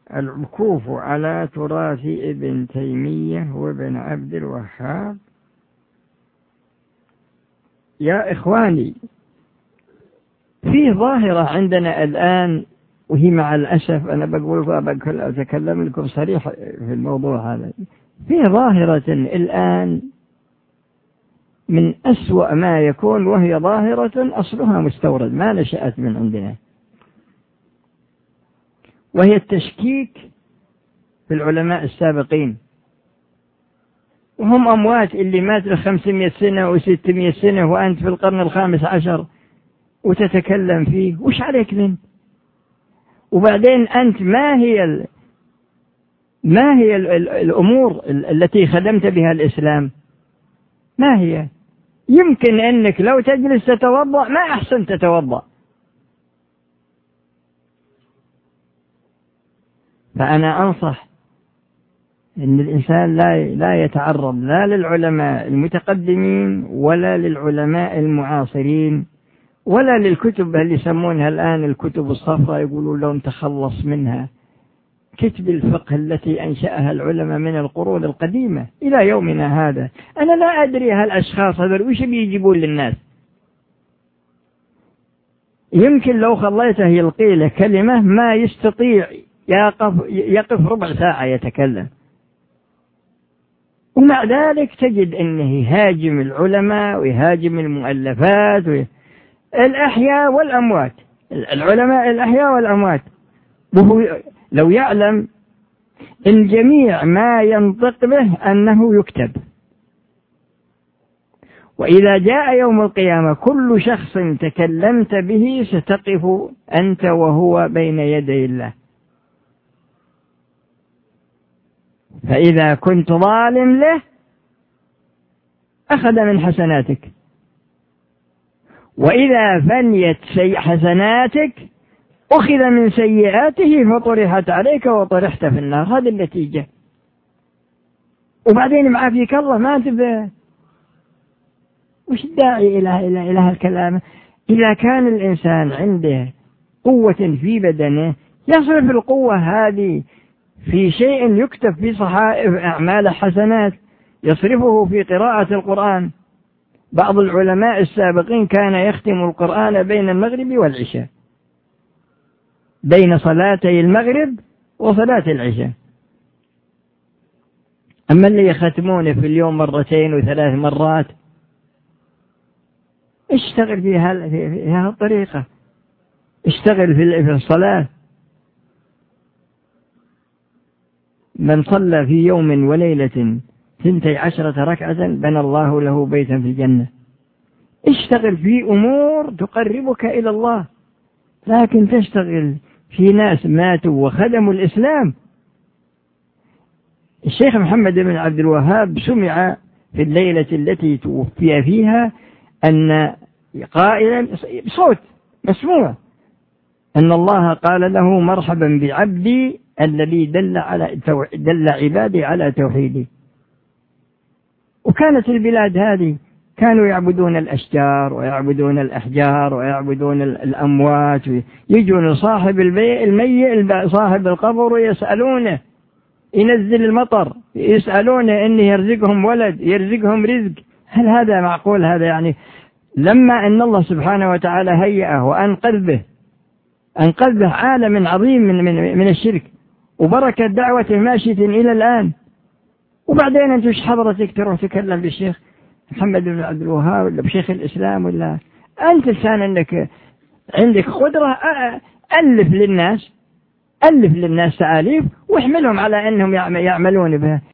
الوقوف على تراث ابن تيمية وابن عبد الوهاب. يا إخواني، في ظاهرة عندنا الآن، وهي مع الأسف أنا أتكلم لكم صريح في الموضوع هذا، في ظاهرة الآن من أسوأ ما يكون، وهي ظاهرة أصلها مستورد ما نشأت من عندنا، وهي التشكيك في العلماء السابقين، وهم أموات اللي مات 500 سنة و600 سنة، وأنت في القرن 15 وتتكلم فيه، وش عليك من؟ وبعدين أنت ما هي الأمور التي خدمت بها الإسلام؟ ما هي؟ يمكن أنك لو تجلس تتوضأ ما أحسن تتوضأ. فأنا أنصح أن الإنسان لا يتعرض لا للعلماء المتقدمين ولا للعلماء المعاصرين ولا للكتب اللي يسمونها الآن الكتب الصفراء، يقولون لهم تخلص منها، كتب الفقه التي أنشأها العلماء من القرون القديمة إلى يومنا هذا. أنا لا أدري هالأشخاص هذول وش بيجيبون للناس. يمكن لو خليته يلقي له كلمة ما يستطيع يقف ربع ساعة يتكلم، ومع ذلك تجد أنه يهاجم العلماء ويهاجم المؤلفات الأحياء والأموات، العلماء الأحياء والأموات، وهو لو يعلم إن جميع ما ينطق به أنه يكتب، وإذا جاء يوم القيامة كل شخص تكلمت به ستقف أنت وهو بين يدي الله، فإذا كنت ظالم له أخذ من حسناتك، وإذا فنيت حسناتك أخذ من سيئاته فطرحت عليك وطرحت في النار. هذه النتيجة. وبعدين معافيك الله ما تبه، وش الداعي إلى هالكلام؟ إذا كان الإنسان عنده قوة في بدنه يصرف القوة هذه في شيء يكتب في صحائف أعمال حسنات، يصرفه في قراءة القرآن. بعض العلماء السابقين كان يختم القرآن بين المغرب والعشاء، بين صلاتي المغرب وصلاة العشاء. أما اللي يختمونه في اليوم 2 و3 مرات، اشتغل في هالطريقة، اشتغل في الصلاة. من صلى في يوم وليلة 12 ركعة بنى الله له بيتا في الجنة. اشتغل في أمور تقربك إلى الله، لكن تشتغل في ناس ماتوا وخدموا الإسلام. الشيخ محمد بن عبد الوهاب سمع في الليلة التي توفي فيها أن قائلا بصوت مسموع أن الله قال له مرحبا بعبدي الذي دل عبادي على توحيدي. وكانت البلاد هذه كانوا يعبدون الأشجار ويعبدون الأحجار ويعبدون الأموات، يجون صاحب الميت صاحب القبر ويسألونه ينزل المطر، يسألونه إنه يرزقهم ولد، يرزقهم رزق. هل هذا معقول؟ هذا يعني لما أن الله سبحانه وتعالى هيئه وأنقذ به عالم عظيم من الشرك، وبركة دعوته ماشية إلى الآن. وبعدين أنت وش حضرتك تروح تكلم بالشيخ محمد بن عبد الوهاب ولا بشيخ الإسلام؟ ولا أنت لسان أنك عندك قدرة ألف للناس تأليف واحملهم على أنهم يعملون بها.